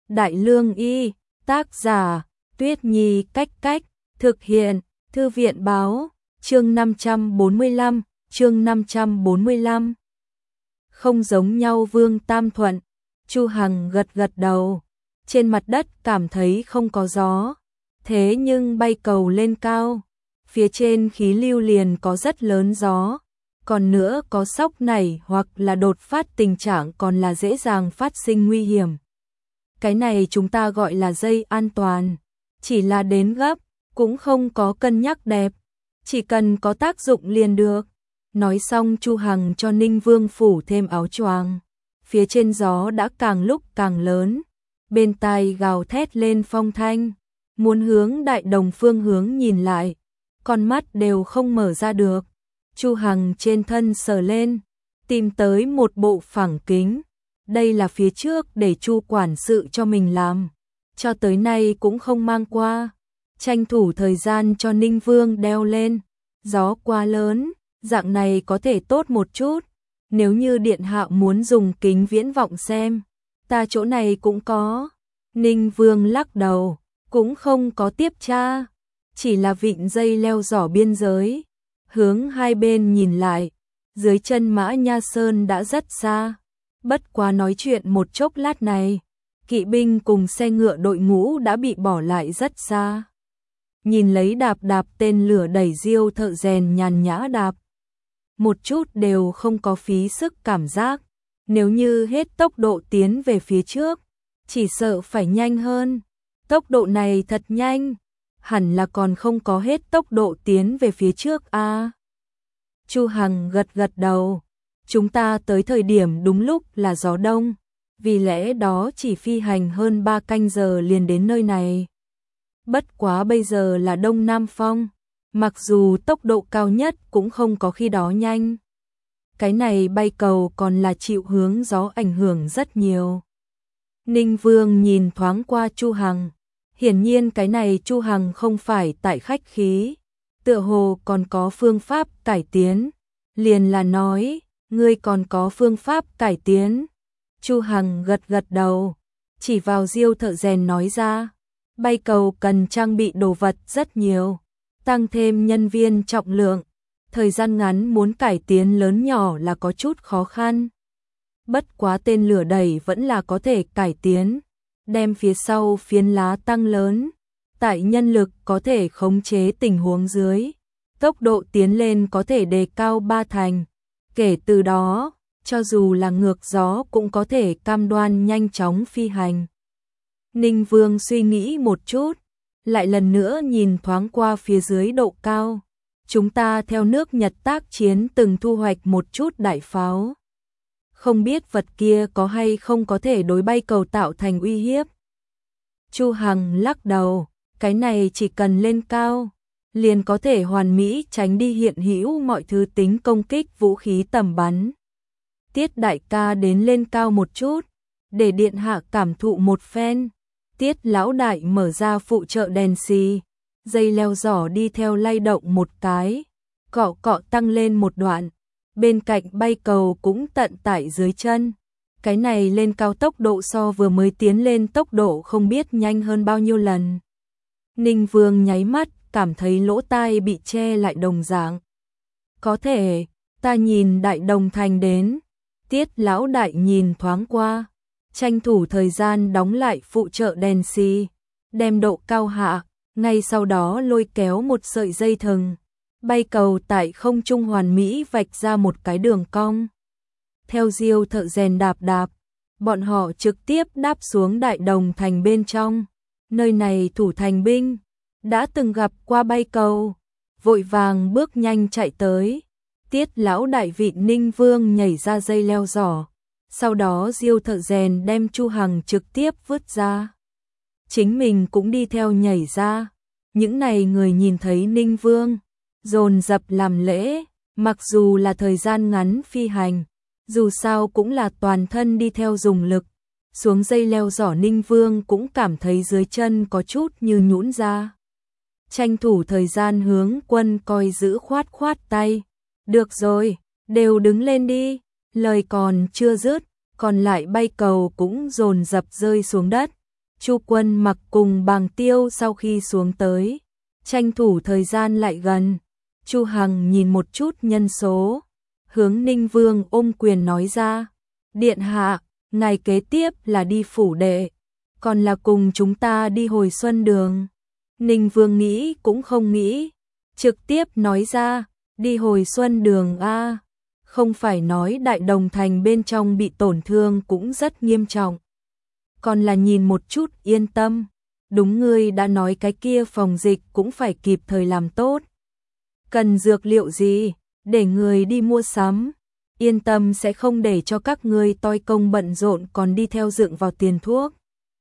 Đại Lương Y, tác giả, Tuyết Nhi Cách Cách, thực hiện, Thư viện Báo, chương 545, chương 545. Không giống nhau Vương Tam Thuận, Chu Hằng gật gật đầu, trên mặt đất cảm thấy không có gió, thế nhưng bay cầu lên cao, phía trên khí lưu liền có rất lớn gió, còn nữa có sóc nảy hoặc là đột phát tình trạng còn là dễ dàng phát sinh nguy hiểm. Cái này chúng ta gọi là dây an toàn, chỉ là đến gấp, cũng không có cân nhắc đẹp, chỉ cần có tác dụng liền được. Nói xong Chu Hằng cho Ninh Vương phủ thêm áo choàng, phía trên gió đã càng lúc càng lớn, bên tai gào thét lên phong thanh, muốn hướng Đại Đồng phương hướng nhìn lại, con mắt đều không mở ra được. Chu Hằng trên thân sờ lên, tìm tới một bộ phẳng kính, đây là phía trước để Chu quản sự cho mình làm, cho tới nay cũng không mang qua, tranh thủ thời gian cho Ninh Vương đeo lên, gió quá lớn, dạng này có thể tốt một chút, nếu như điện hạ muốn dùng kính viễn vọng xem, ta chỗ này cũng có. Ninh Vương lắc đầu, cũng không có tiếp tra, chỉ là vịn dây leo giỏ biên giới, hướng hai bên nhìn lại, dưới chân Mã Nha Sơn đã rất xa, bất quá nói chuyện một chốc lát này, kỵ binh cùng xe ngựa đội ngũ đã bị bỏ lại rất xa. Nhìn lấy đạp đạp tên lửa đẩy diêu thợ rèn nhàn nhã đạp, một chút đều không có phí sức cảm giác, nếu như hết tốc độ tiến về phía trước, chỉ sợ phải nhanh hơn, tốc độ này thật nhanh, hẳn là còn không có hết tốc độ tiến về phía trước a. Chu Hằng gật gật đầu, chúng ta tới thời điểm đúng lúc là gió đông, vì lẽ đó chỉ phi hành hơn 3 canh giờ liền đến nơi này. Bất quá bây giờ là đông nam phong, mặc dù tốc độ cao nhất cũng không có khi đó nhanh. Cái này bay cầu còn là chịu hướng gió ảnh hưởng rất nhiều. Ninh Vương nhìn thoáng qua Chu Hằng, hiển nhiên cái này Chu Hằng không phải tại khách khí, tựa hồ còn có phương pháp cải tiến, liền là nói, ngươi còn có phương pháp cải tiến. Chu Hằng gật gật đầu, chỉ vào diêu thợ rèn nói ra, bay cầu cần trang bị đồ vật rất nhiều, tăng thêm nhân viên trọng lượng, thời gian ngắn muốn cải tiến lớn nhỏ là có chút khó khăn. Bất quá tên lửa đẩy vẫn là có thể cải tiến, đem phía sau phiến lá tăng lớn, tại nhân lực có thể khống chế tình huống dưới, tốc độ tiến lên có thể đề cao 3 thành, kể từ đó, cho dù là ngược gió cũng có thể cam đoan nhanh chóng phi hành. Ninh Vương suy nghĩ một chút, lại lần nữa nhìn thoáng qua phía dưới độ cao. Chúng ta theo nước Nhật tác chiến từng thu hoạch một chút đại pháo. Không biết vật kia có hay không có thể đối bay cầu tạo thành uy hiếp. Chu Hằng lắc đầu, cái này chỉ cần lên cao, liền có thể hoàn mỹ tránh đi hiện hữu mọi thứ tính công kích vũ khí tầm bắn. Tiết đại ca đến lên cao một chút, để điện hạ cảm thụ một phen. Tiết lão đại mở ra phụ trợ đèn xì, dây leo giỏ đi theo lay động một cái, cọ cọ tăng lên một đoạn, bên cạnh bay cầu cũng tận tại dưới chân. Cái này lên cao tốc độ so vừa mới tiến lên tốc độ không biết nhanh hơn bao nhiêu lần. Ninh Vương nháy mắt, cảm thấy lỗ tai bị che lại đồng dạng. Có thể, ta nhìn Đại Đồng thành đến. Tiết lão đại nhìn thoáng qua, tranh thủ thời gian đóng lại phụ trợ đèn xì, đem độ cao hạ, ngay sau đó lôi kéo một sợi dây thừng, bay cầu tại không trung hoàn mỹ vạch ra một cái đường cong. Theo diêu thợ rèn đạp đạp, bọn họ trực tiếp đáp xuống Đại Đồng thành bên trong. Nơi này thủ thành binh đã từng gặp qua bay cầu, vội vàng bước nhanh chạy tới. Tiết lão đại vị Ninh Vương nhảy ra dây leo giỏ, sau đó diêu thợ rèn đem Chu Hằng trực tiếp vứt ra. Chính mình cũng đi theo nhảy ra. Những này người nhìn thấy Ninh Vương, dồn dập làm lễ, mặc dù là thời gian ngắn phi hành, dù sao cũng là toàn thân đi theo dùng lực. Xuống dây leo giỏ Ninh Vương cũng cảm thấy dưới chân có chút như nhũn ra. Tranh thủ thời gian hướng quân coi giữ khoát khoát tay. Được rồi, đều đứng lên đi. Lời còn chưa dứt, còn lại bay cầu cũng dồn dập rơi xuống đất. Chu Quân Mặc cùng Bàng Tiêu sau khi xuống tới, tranh thủ thời gian lại gần. Chu Hằng nhìn một chút nhân số, hướng Ninh Vương ôm quyền nói ra, điện hạ, ngày kế tiếp là đi phủ đệ, còn là cùng chúng ta đi hồi xuân đường. Ninh Vương nghĩ cũng không nghĩ, trực tiếp nói ra, đi hồi xuân đường a, không phải nói Đại Đồng Thành bên trong bị tổn thương cũng rất nghiêm trọng. Còn là nhìn một chút yên tâm, đúng ngươi đã nói cái kia phòng dịch cũng phải kịp thời làm tốt. Cần dược liệu gì, để người đi mua sắm, yên tâm sẽ không để cho các ngươi toi công bận rộn còn đi theo dựng vào tiền thuốc.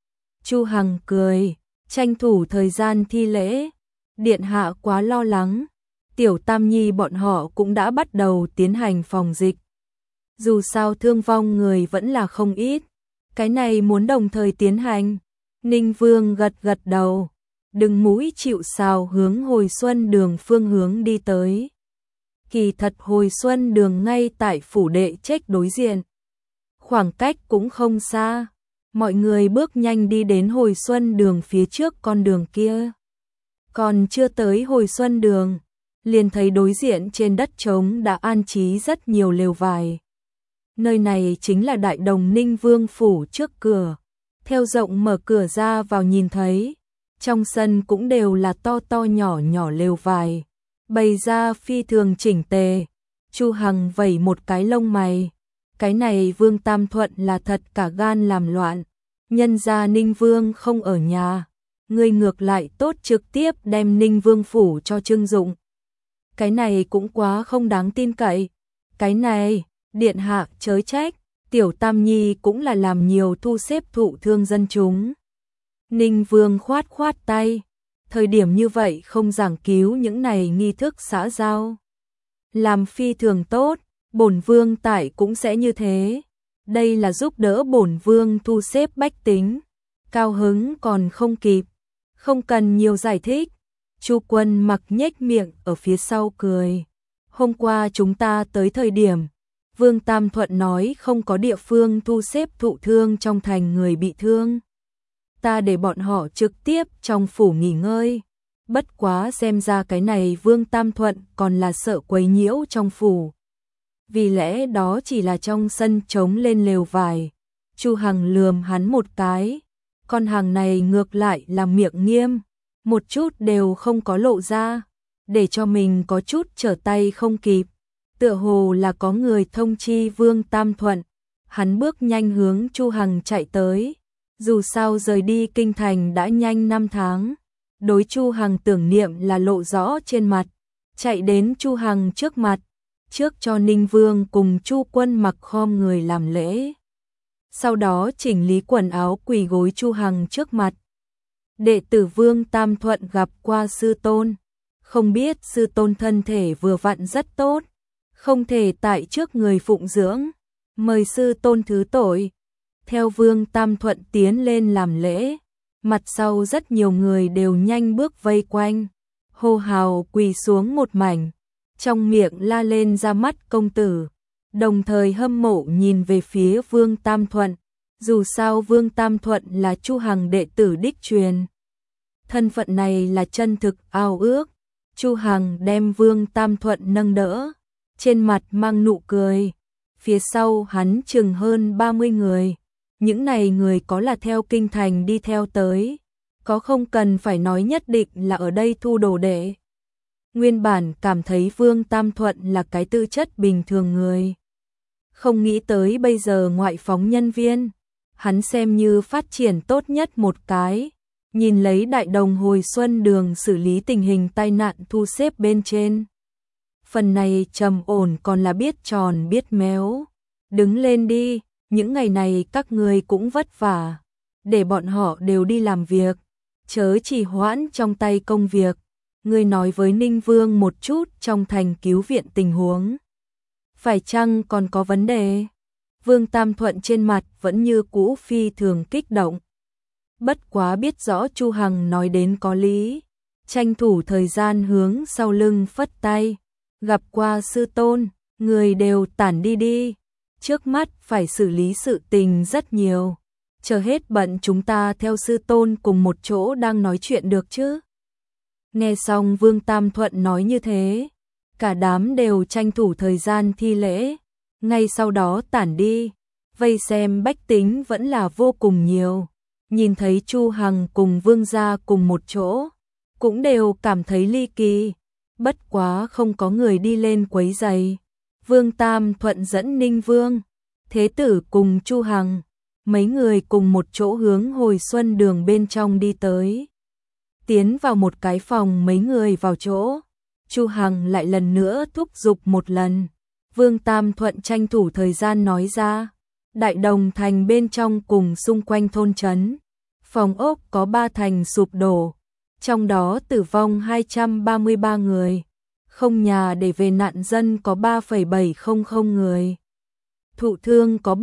Chu Hằng cười, tranh thủ thời gian thi lễ, điện hạ quá lo lắng, Tiểu Tam Nhi bọn họ cũng đã bắt đầu tiến hành phòng dịch. Dù sao thương vong người vẫn là không ít, cái này muốn đồng thời tiến hành. Ninh Vương gật gật đầu, đừng mũi chịu sào hướng hồi xuân đường phương hướng đi tới. Kỳ thật hồi xuân đường ngay tại phủ đệ trách đối diện, khoảng cách cũng không xa, mọi người bước nhanh đi đến hồi xuân đường phía trước con đường kia. Còn chưa tới hồi xuân đường, liền thấy đối diện trên đất trống đã an trí rất nhiều lều vải. Nơi này chính là Đại Đồng Ninh Vương phủ trước cửa. Theo rộng mở cửa ra vào nhìn thấy, trong sân cũng đều là to to nhỏ nhỏ lều vải, bày ra phi thường chỉnh tề. Chu Hằng vẩy một cái lông mày, cái này Vương Tam Thuận là thật cả gan làm loạn, nhân gia Ninh Vương không ở nhà, ngươi ngược lại tốt trực tiếp đem Ninh Vương phủ cho trưng dụng. Cái này cũng quá không đáng tin cậy. Cái này, điện hạ chớ trách, Tiểu Tam Nhi cũng là làm nhiều thu xếp thụ thương dân chúng. Ninh Vương khoát khoát tay, thời điểm như vậy không giảng cứu những này nghi thức xã giao. Làm phi thường tốt, bổn vương tại cũng sẽ như thế. Đây là giúp đỡ bổn vương thu xếp bách tính. Cao hứng còn không kịp, không cần nhiều giải thích. Chu Quân Mặc nhếch miệng ở phía sau cười. Hôm qua chúng ta tới thời điểm, Vương Tam Thuận nói không có địa phương thu xếp thụ thương trong thành người bị thương. Ta để bọn họ trực tiếp trong phủ nghỉ ngơi. Bất quá xem ra cái này Vương Tam Thuận còn là sợ quấy nhiễu trong phủ. Vì lẽ đó chỉ là trong sân trống lên lều vải. Chu Hằng lườm hắn một cái. Con hàng này ngược lại là miệng nghiêm, một chút đều không có lộ ra, để cho mình có chút trở tay không kịp. Tựa hồ là có người thông chi Vương Tam Thuận, hắn bước nhanh hướng Chu Hằng chạy tới. Dù sao rời đi kinh thành đã nhanh 5 tháng, đối Chu Hằng tưởng niệm là lộ rõ trên mặt, chạy đến Chu Hằng trước mặt, trước cho Ninh Vương cùng Chu Quân Mặc khom người làm lễ. Sau đó chỉnh lý quần áo quỳ gối Chu Hằng trước mặt. Đệ tử Vương Tam Thuận gặp qua sư tôn, không biết sư tôn thân thể vừa vặn rất tốt, không thể tại trước người phụng dưỡng, mời sư tôn thứ tội. Theo Vương Tam Thuận tiến lên làm lễ, mặt sau rất nhiều người đều nhanh bước vây quanh, hô hào quỳ xuống một mảnh, trong miệng la lên ra mắt công tử, đồng thời hâm mộ nhìn về phía Vương Tam Thuận. Dù sao Vương Tam Thuận là Chu Hằng đệ tử đích truyền, thân phận này là chân thực ao ước. Chu Hằng đem Vương Tam Thuận nâng đỡ, trên mặt mang nụ cười. Phía sau hắn chừng hơn 30 người. Những này người có là theo kinh thành đi theo tới, có không cần phải nói nhất định là ở đây thu đồ đệ. Nguyên bản cảm thấy Vương Tam Thuận là cái tư chất bình thường người, không nghĩ tới bây giờ ngoại phóng nhân viên, hắn xem như phát triển tốt nhất một cái. Nhìn lấy Đại Đồng hồi xuân đường xử lý tình hình tai nạn thu xếp bên trên. Phần này trầm ổn còn là biết tròn biết méo. Đứng lên đi, những ngày này các người cũng vất vả, để bọn họ đều đi làm việc, chớ chỉ hoãn trong tay công việc. Ngươi nói với Ninh Vương một chút trong thành cứu viện tình huống, phải chăng còn có vấn đề? Vương Tam Thuận trên mặt vẫn như cũ phi thường kích động. Bất quá biết rõ Chu Hằng nói đến có lý, tranh thủ thời gian hướng sau lưng phất tay. Gặp qua sư tôn, người đều tản đi đi, trước mắt phải xử lý sự tình rất nhiều. chờ hết bận chúng ta theo sư tôn cùng một chỗ đang nói chuyện được chứ. Nghe xong Vương Tam Thuận nói như thế, cả đám đều tranh thủ thời gian thi lễ, ngay sau đó tản đi, vây xem bách tính vẫn là vô cùng nhiều. Nhìn thấy Chu Hằng cùng Vương gia cùng một chỗ, cũng đều cảm thấy ly kỳ, bất quá không có người đi lên quấy rầy. Vương Tam Thuận dẫn Ninh Vương, Thế Tử cùng Chu Hằng, mấy người cùng một chỗ hướng Hồi Xuân Đường bên trong đi tới. Tiến vào một cái phòng, mấy người vào chỗ, Chu Hằng lại lần nữa thúc giục một lần. Vương Tam Thuận tranh thủ thời gian nói ra, Đại Đồng thành bên trong cùng xung quanh thôn trấn, phòng ốc có 3 thành sụp đổ, trong đó tử vong 233 người, không nhà để về nạn dân có 3,700 người, thụ thương có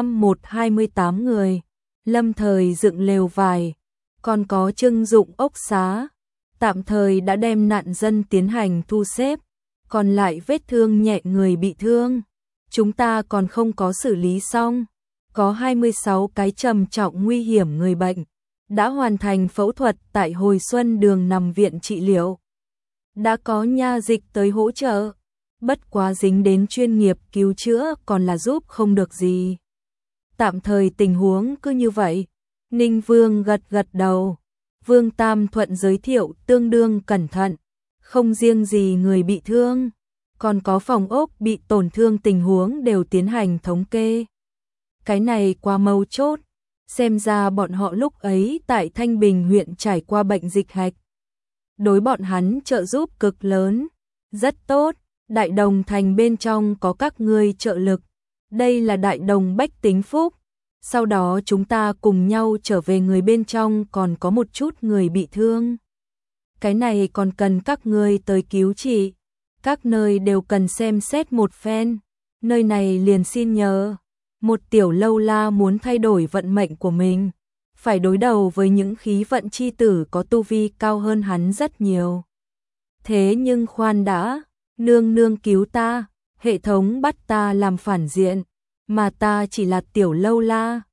728 người, lâm thời dựng lều vải, còn có trưng dụng ốc xá, tạm thời đã đem nạn dân tiến hành thu xếp, còn lại vết thương nhẹ người bị thương, chúng ta còn không có xử lý xong, có 26 cái trầm trọng nguy hiểm người bệnh, đã hoàn thành phẫu thuật tại Hồi Xuân Đường nằm viện trị liệu. Đã có nha dịch tới hỗ trợ, bất quá dính đến chuyên nghiệp cứu chữa còn là giúp không được gì. Tạm thời tình huống cứ như vậy. Ninh Vương gật gật đầu. Vương Tam Thuận giới thiệu tương đương cẩn thận, không riêng gì người bị thương, còn có phòng ốc bị tổn thương tình huống đều tiến hành thống kê. Cái này quá mấu chốt, xem ra bọn họ lúc ấy tại Thanh Bình huyện trải qua bệnh dịch hạch. Đối bọn hắn trợ giúp cực lớn, rất tốt, Đại Đồng thành bên trong có các ngươi trợ lực, đây là Đại Đồng bách tính phúc. Sau đó chúng ta cùng nhau trở về, người bên trong còn có một chút người bị thương. Cái này còn cần các ngươi tới cứu trị, các nơi đều cần xem xét một phen, nơi này liền xin nhờ. Một tiểu lâu la muốn thay đổi vận mệnh của mình, phải đối đầu với những khí vận chi tử có tu vi cao hơn hắn rất nhiều. Thế nhưng khoan đã, nương nương cứu ta, hệ thống bắt ta làm phản diện, mà ta chỉ là tiểu lâu la,